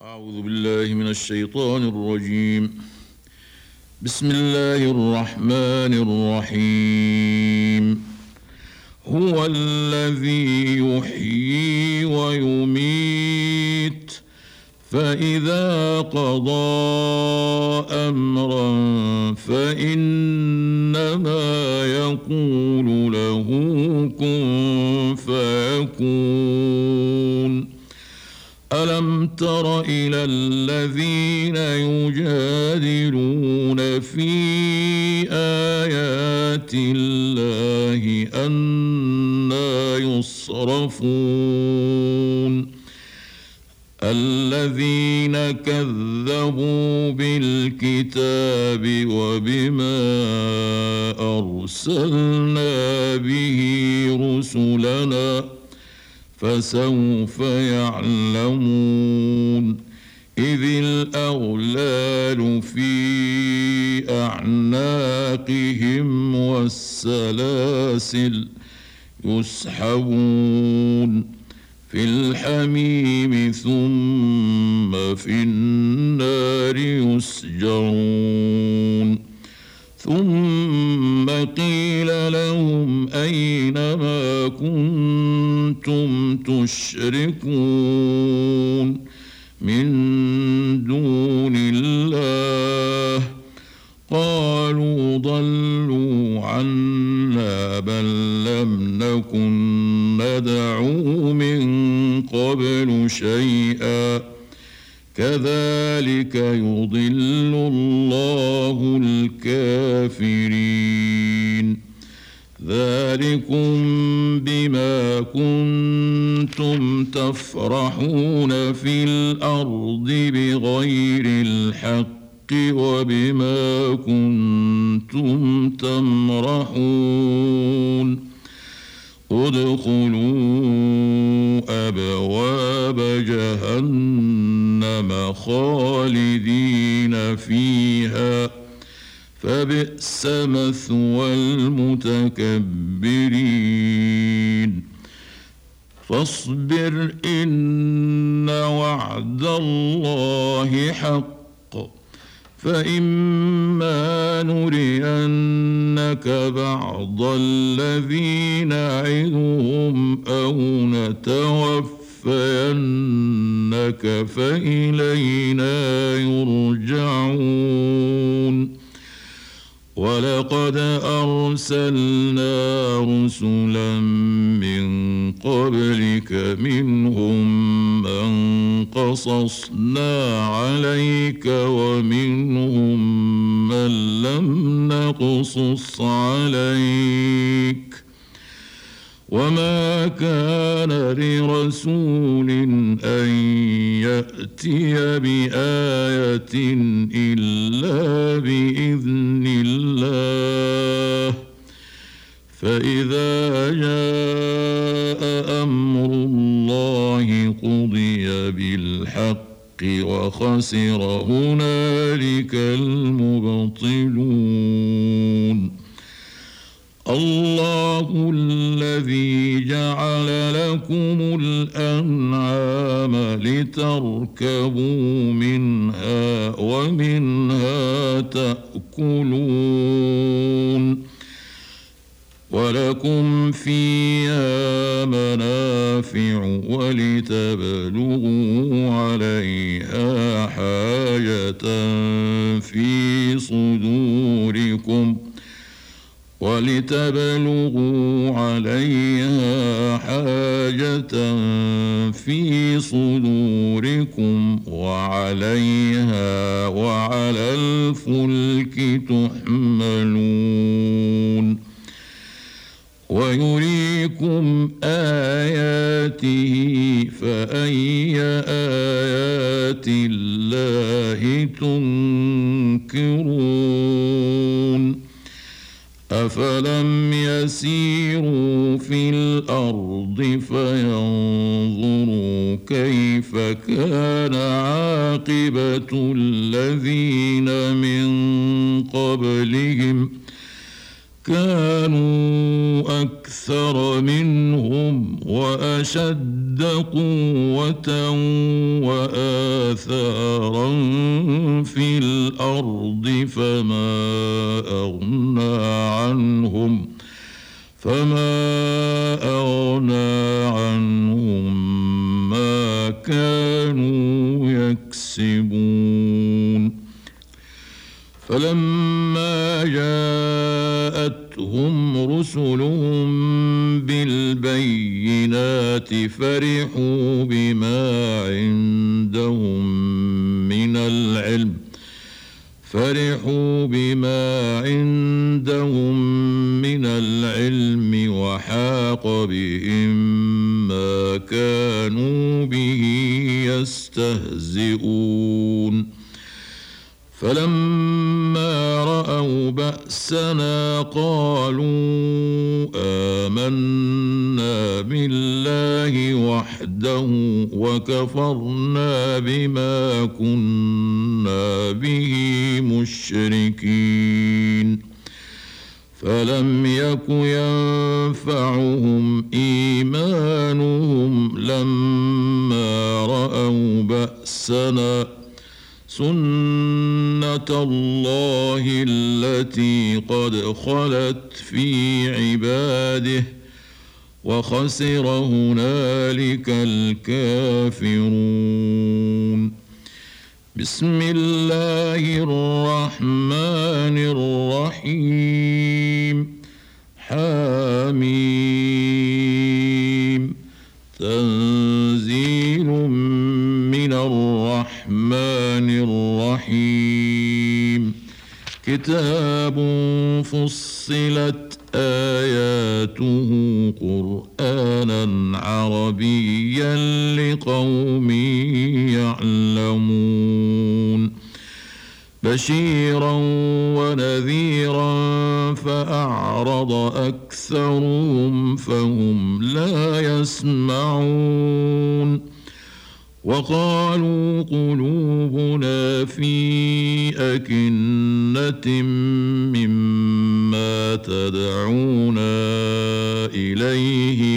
أعوذ بالله من الشيطان الرجيم. بسم الله الرحمن الرحيم. هو الذي يحيي ويميت، فإذا قضى أمرا فإنما يقول له كن فيكون. ألم تر إلى الذين يجادلون في آيات الله أنى يصرفون؟ الذين كذبوا بالكتاب وبما أرسلنا به رسلنا فسوف يعلمون. إذ الأغلال في أعناقهم والسلاسل يسحبون في الحميم ثم في النار يسجرون. ثم قيل لهم أين ما كنتم تشركون من دون الله؟ قالوا ضلوا عنا بل لم نكن ندعو من قبل شيئا كذلك يضل الله الكافرين. ذلكم بما كنتم تفرحون في الأرض بغير الحق وبما كنتم تمرحون. ادخلوا أبواب جهنم خالدين فيها فبئس مثوى المتكبرين. فاصبر إن وعد الله حق، فإما نرينك بعض الذي نعدهم أو نتوفينك فإلينا يرجعون. ولقد أرسلنا رسلا من قبلك منهم من قصصنا عليك ومنهم من لم نقصص عليك. وما كان لرسول أن يأتي بآية إلا بإذن الله. فإذا جاء أمر الله قضي بالحق وخسر هنالك المبطلون. الله الذي جعل لكم الأنعام لتركبوا منها ومنها تأكلون ولكم فيها منافع ولتبلغوا عليها حاجة في صدوركم وعليها وعلى الفلك تحملون. ويريكم آياته فأي آيات الله تنكرون؟ أفلم يسيروا في الأرض فينظروا كيف كان عاقبة الذين من قبلهم؟ كانوا أكثر منهم وأشد قوة وآثارا آثارا في الأرض فما أغنى عنهم ما كانوا يكسبون. فلما جاءتهم رسلهم بالبينات فرحوا بما عندهم من العلم وحاق بهم ما كانوا به يستهزئون. فلما رأوا بأسنا قالوا آمنا بالله وحده وكفرنا بما كنا به مشركين. فلم يك ينفعهم إيمانهم لما رأوا بأسنا سنة الله التي قد خلت في عباده وخسر هنالك الكافرون. بسم الله الرحمن الرحيم. حميم. تنزيل من الرحمن الرحيم. كتاب فصلت آياته قرآنا عربيا لقوم يعلمون. بشيرا ونذيرا فأعرض أكثرهم فهم لا يسمعون. وقالوا قلوبنا في أكنة مما تدعونا إليه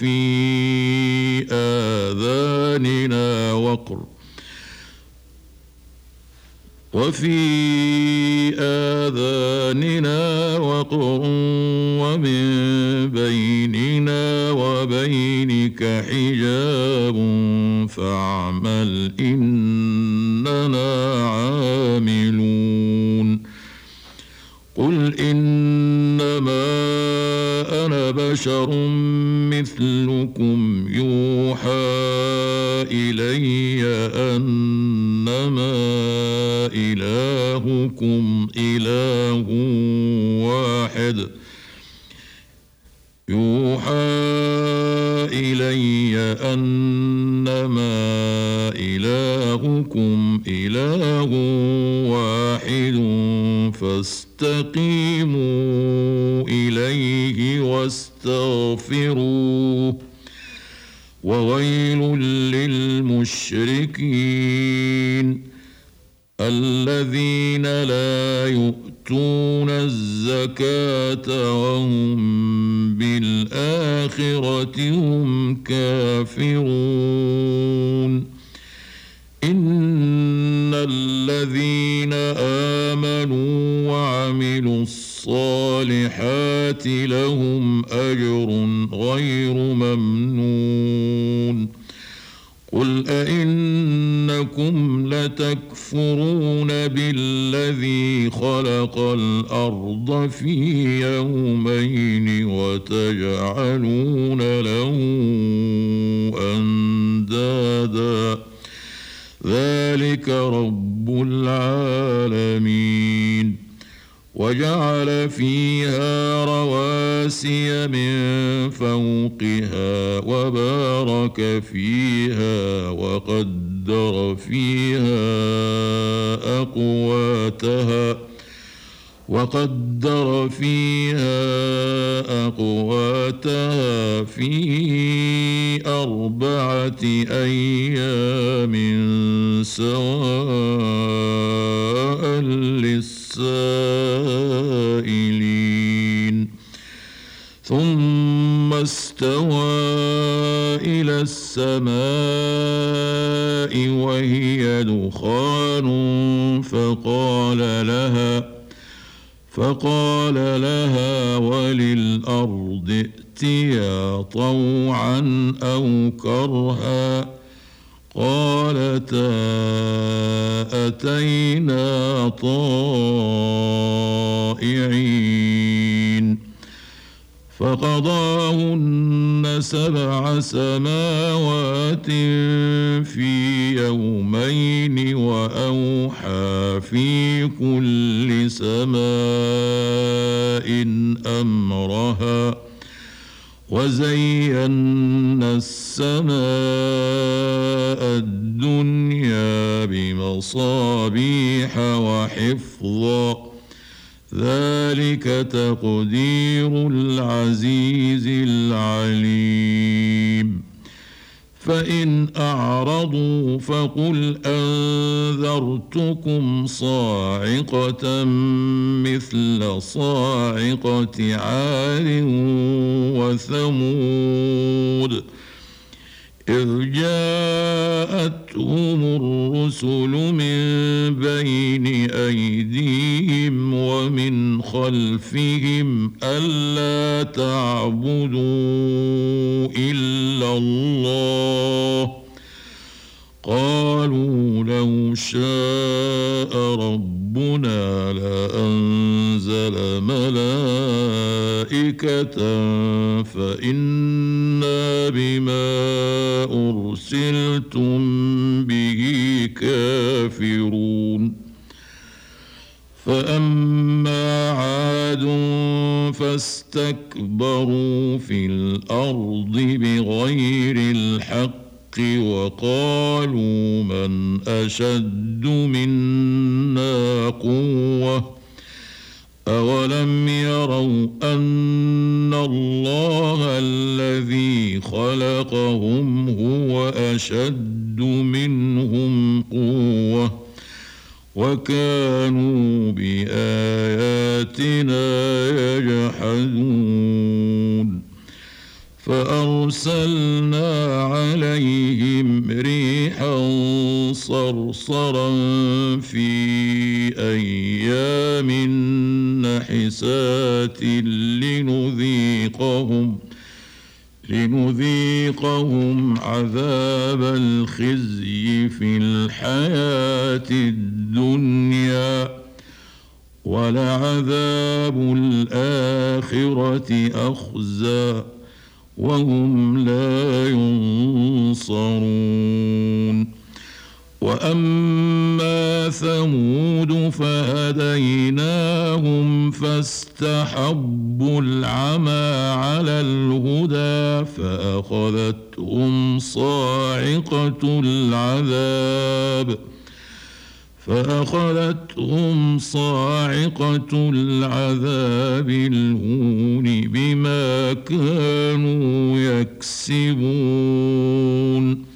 وفي آذاننا وقر ومن بيننا وبينك حجاب فاعمل إننا عاملون. قل إنما أنا بشر مثلكم يوحى إلي أنما إلهكم إله واحد فاستقيموا إليه واستغفروه وويل للمشركين الذين لا يؤتون الزكاة وهم بالآخرة هم كافرون. إن الذين آمنوا وعملوا الصالحات لهم أجر غير ممنون. قل أئنكم لتكفرون بالذي خلق الأرض في يومين وتجعلون له أندادا ذلك رب العالمين. وجعل فيها رواسي من فوقها وبارك فيها وقدر فيها أقواتها في 4 أيام سواء للسائلين. ثم استوى إلى السماء وهي دخان فقال لها وللأرض ائتيا طوعا أو كرها قالتا أتينا طائعين فقضاهن 7 سماوات في يومين وأوحى في كل سماء أمرها وزينا السماء الدنيا بمصابيح وحفظا ذلك تقدير العزيز العليم فإن أعرضوا فقل أنذرتكم صاعقة مثل صاعقة عاد وثمود إذ جاءتهم الرسل من بين أيديهم ومن خلفهم ألا تعبدوا إلا الله قالوا لو شاء ربنا لأنزل ملائكة فإنا بما أرسلتم به كافرون فأما عاد فاستكبروا في الأرض بغير الحق وقالوا من أشد منا قوة أولم يروا أن الله الذي خلقهم هو أشد منهم قوة وكانوا بآياتنا يجحدون فأرسلنا عليهم ريحا صرصرا في أيام نحسات لنذيقهم عذاب الخزي في الحياة الدنيا ولعذاب الآخرة أخزى وهم لا ينصرون وأما ثمود فهديناهم فاستحبوا العمى على الهدى فأخذتهم صاعقة العذاب الهون بما كانوا يكسبون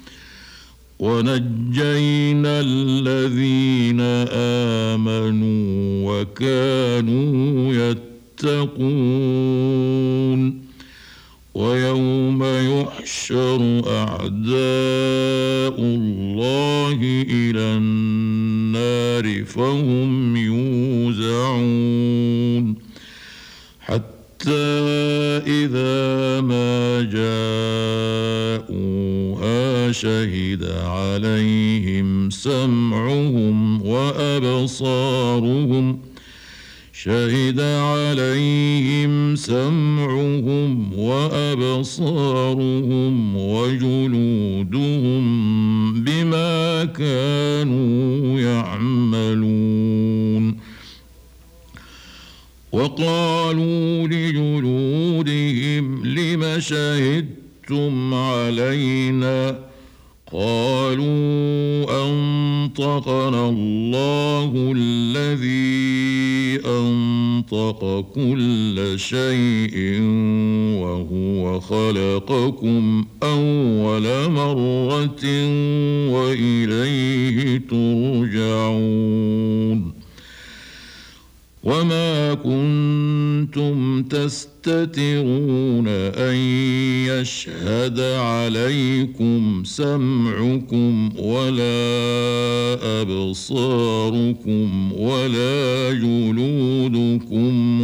ونجينا الذين آمنوا وكانوا يتقون ويوم يحشر أعداء الله إلى النار فهم يوزعون حتى إذا ما جاءوها شهد عليهم سمعهم وأبصارهم وجلودهم بما كانوا يعملون وقالوا لجلودهم لم شهدتم علينا قالوا أنطقنا الله الذي أنطق كل شيء وهو خلقكم أول مرة وإليه ترجعون وما كنتم تستترون أن يشهد عليكم سمعكم ولا أبصاركم ولا جلودكم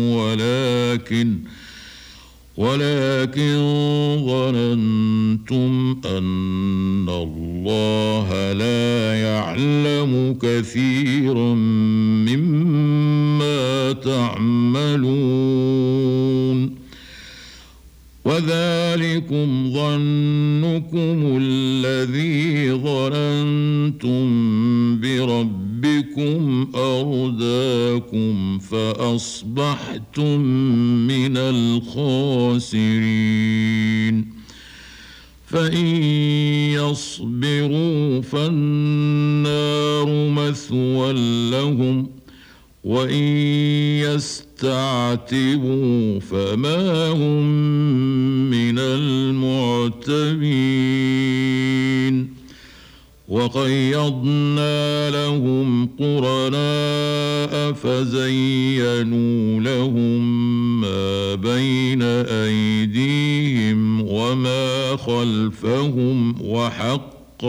ولكن ظننتم أن الله لا يعلم كثيرا مما تعملون وذلكم ظنكم الذي ظننتم بربكم أرداكم فأصبحتم من الخاسرين فإن يصبروا فالنار مثوى لهم وإن يستعتبوا فما هم من المعتبين وقيضنا لهم قرناء فزينوا لهم ما بين أيديهم وما خلفهم وحق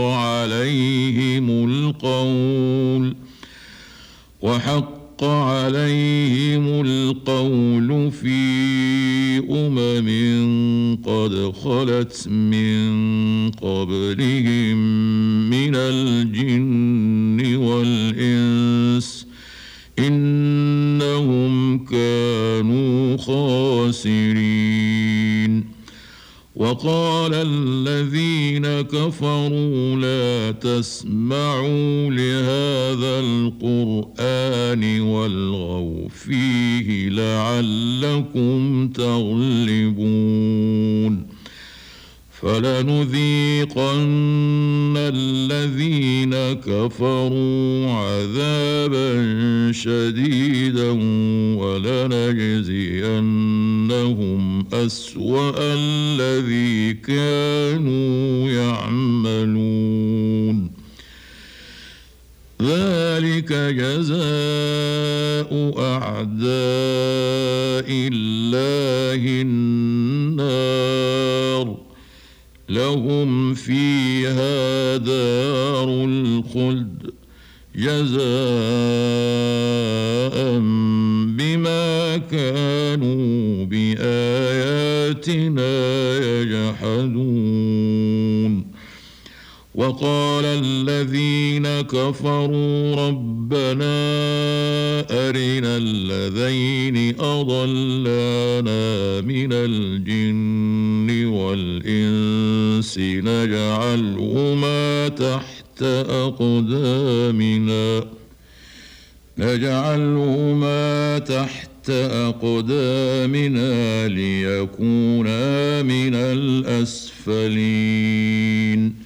عليهم القول في قد خلت من قبلهم من الجن والإنس إنهم كانوا خاسرين وقال الذين كفروا لا تسمعوا لهذا القرآن والغوا فيه لعلكم تغلبون فلنذيقن الذين كفروا عذابا شديدا ولنجزينهم أسوأ الذي كانوا يعملون ذلك جزاء أعداء الله النار لهم فيها دار الخلد جزاء بما كانوا بآياتنا يجحدون وقال الذين كفروا ربنا أرنا الذين أضلانا من الجن والإنس نجعلهما تحت أقدامنا ليكونا من الأسفلين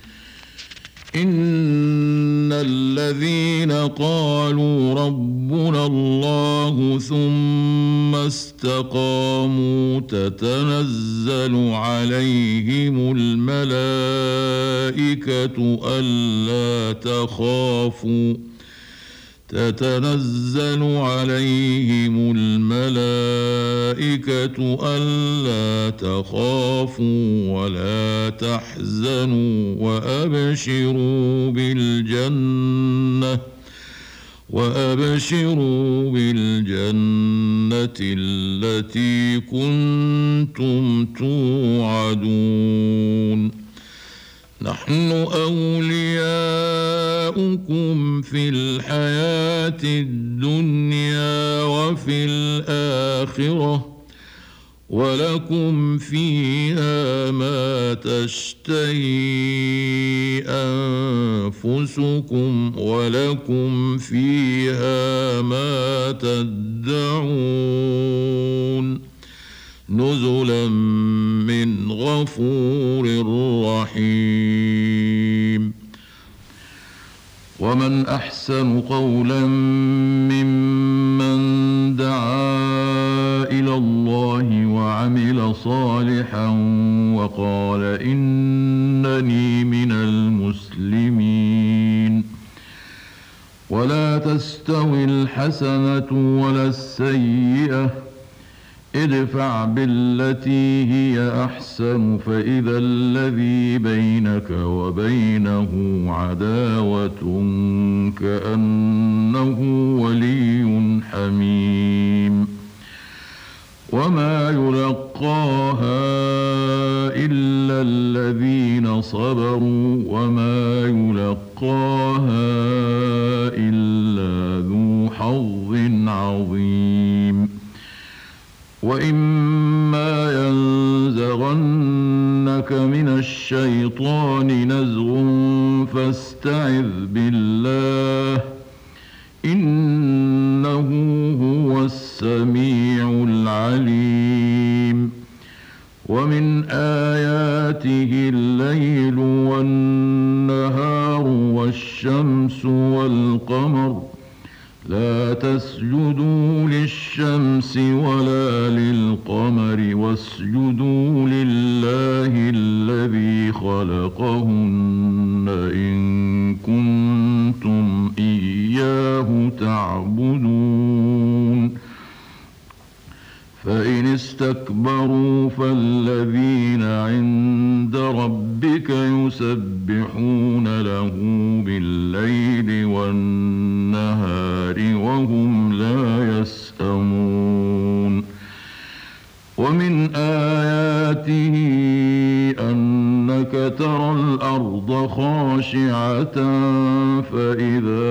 إن الذين قالوا ربنا الله ثم استقاموا تتنزل عليهم الملائكة ألا تخافوا ولا تحزنوا وأبشروا بالجنة التي كنتم توعدون نحن أولياؤكم في الحياة الدنيا وفي الآخرة ولكم فيها ما تشتهي أنفسكم ولكم فيها ما تدعون نزلا من غفور رحيم ومن أحسن قولا ممن دعا إلى الله وعمل صالحا وقال إنني من المسلمين ولا تستوي الحسنة ولا السيئة، ادفع بالتي هي أحسن فإذا الذي بينك وبينه عداوة كأنه ولي حميم. وما يلقاها إلا الذين صبروا وما يلقاها إلا ذو حظ عظيم. وإما ينزغنك من الشيطان نزغ فاستعذ بالله إنه هو السميع العليم. ومن آياته الليل والنهار والشمس والقمر لا تسجدوا للشمس ولا للقمر واسجدوا لله الذي خلقهن إن كنتم إياه تعبدون. فإن استكبروا فالذين عند ربك يسبحون له بالليل والنهار وهم لا يسأمون. ومن آياته أنك ترى الأرض خاشعة فإذا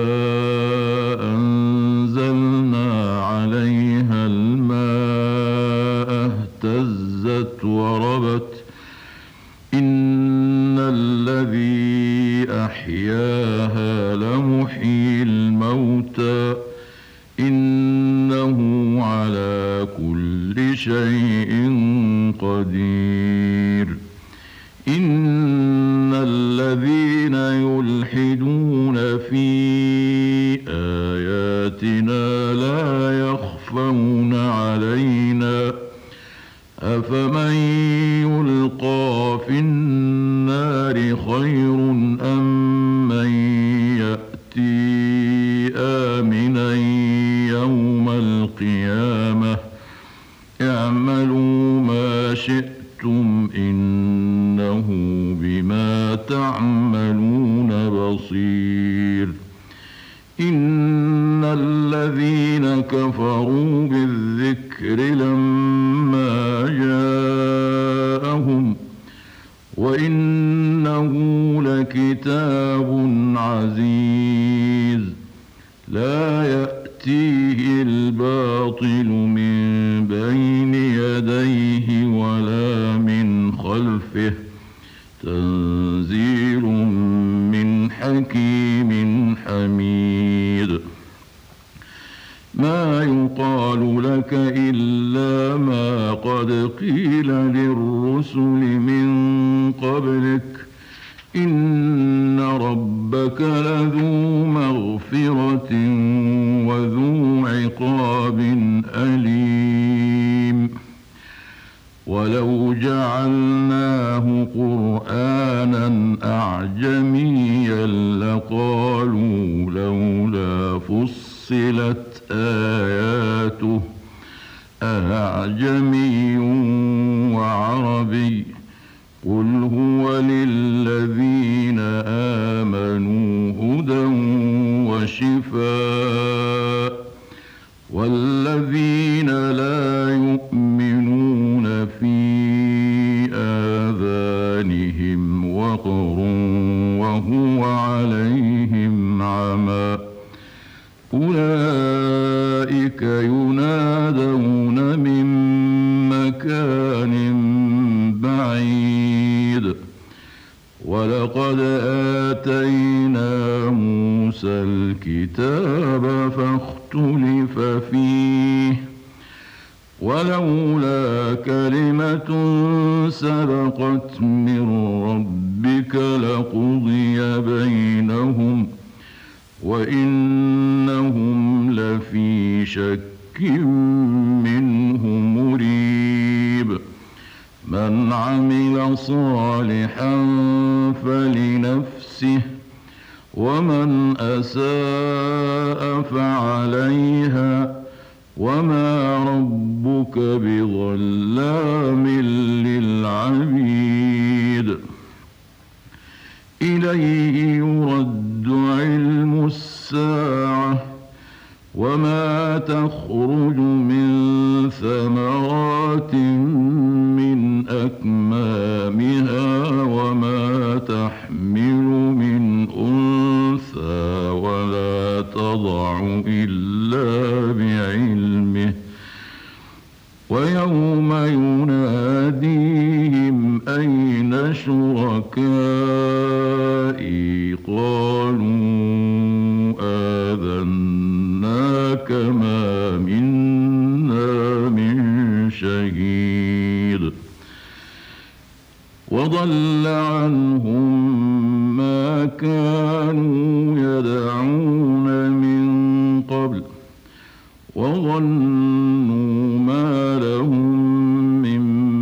أنزلنا عليها الماء اهتزت وربت إن الذي أحياها لمحيي الموتى إنه على كل شيء قدير. إن الذين يلحدون في آياتنا لا يخفون علينا أفمن يلقى في النار خير أم من يأتي آمنا يوم القيامة اعملوا ما شئتم إنه بما تعملون بصير. إن الذين كفروا بالذكر لما جاءهم وإنه لكتاب عزيز لا يأتيه الباطل من بين يديه ولا من خلفه تنزيل من حكيم حميد. ما يقال لك إلا ما قد قيل للرسل من قبلك إن ربك لذو مغفرة وذو عقاب أليم. ولو جعلناه قرآنا أعجميا لقالوا لولا فصلت آياته أعجمي وعربي قل هو للذين آمنوا هدى وشفاء والذين لا يؤمنون في آذانهم وقر وهو عليهم عمى أولئك ينادون من مكان بعيد. ولقد آتينا موسى الكتاب فاختلف فيه ولولا كلمة سبقت من ربك لقضي بينهم وإنهم لفي شك منه مريب. من عمل صالحا فلنفسه ومن أساء فعليها وما ربك بظلام للعبيد إليه يرد علم الساعة وما تخرج من ثمرات من أكمامها وما تحمل من أنثى ولا تضع إلا بعلمه ويوم يناديهم أين شركائي قالوا آذناك ما منا من شهيد وضل عنهم ما كانوا يدعون من قبل وظنوا ما لهم من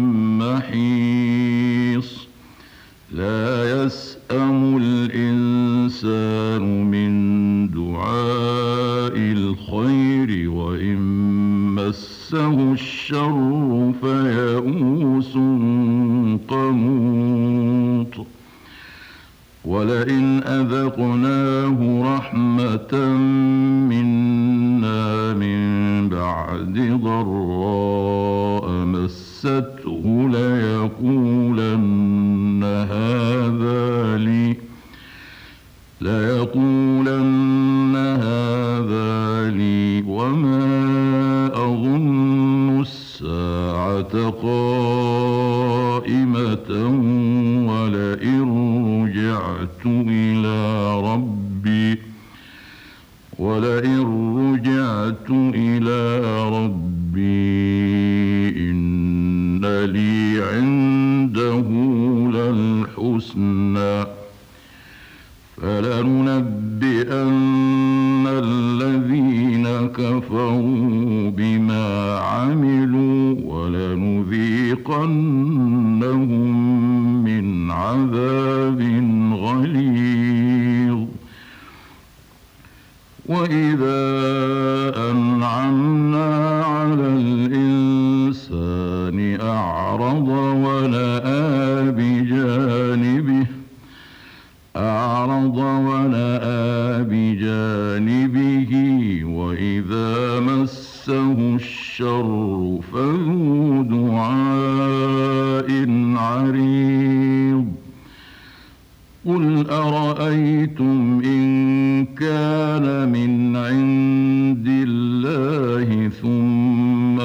محيص لا يسأم الإنسان من دعاء الخير وإن مسه الشر فيئوس قنوط ولئن أذقناه رحمة منا من بعد ضراء مسته ليقولن هذا لي وما أظن الساعة قائمة ولئن رجعت إلى ربي إن لي عنده للحسنى فلننبئن الذين كفروا بما عملوا ولنذيقنهم من عذاب غليظ وإذا أنعمنا على الإنسان أعرض ونأى بجانبه وإذا مسه الشر فذو دعاء عريض قل أرأيتم إن كان من عند الله ثم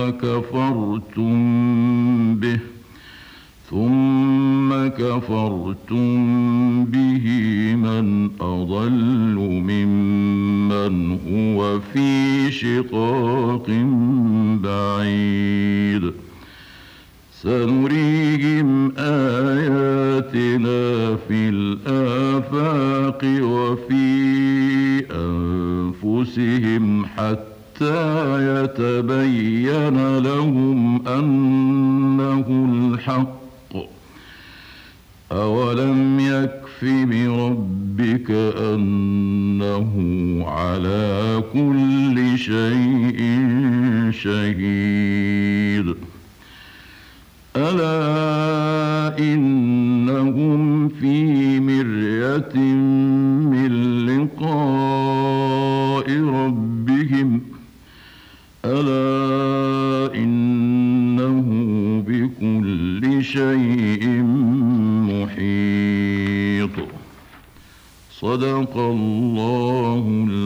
كفرتم به من أضل ممن هو في شقاق بعيد سنريهم آياتنا في الآفاق وفي أنفسهم حتى يتبين لهم أنه الحق أولم يكف بربك أنه على كل شيء شهيد ألا إنهم في مرية من لقاء ربهم ألا إنه بكل شيء محيط صدق الله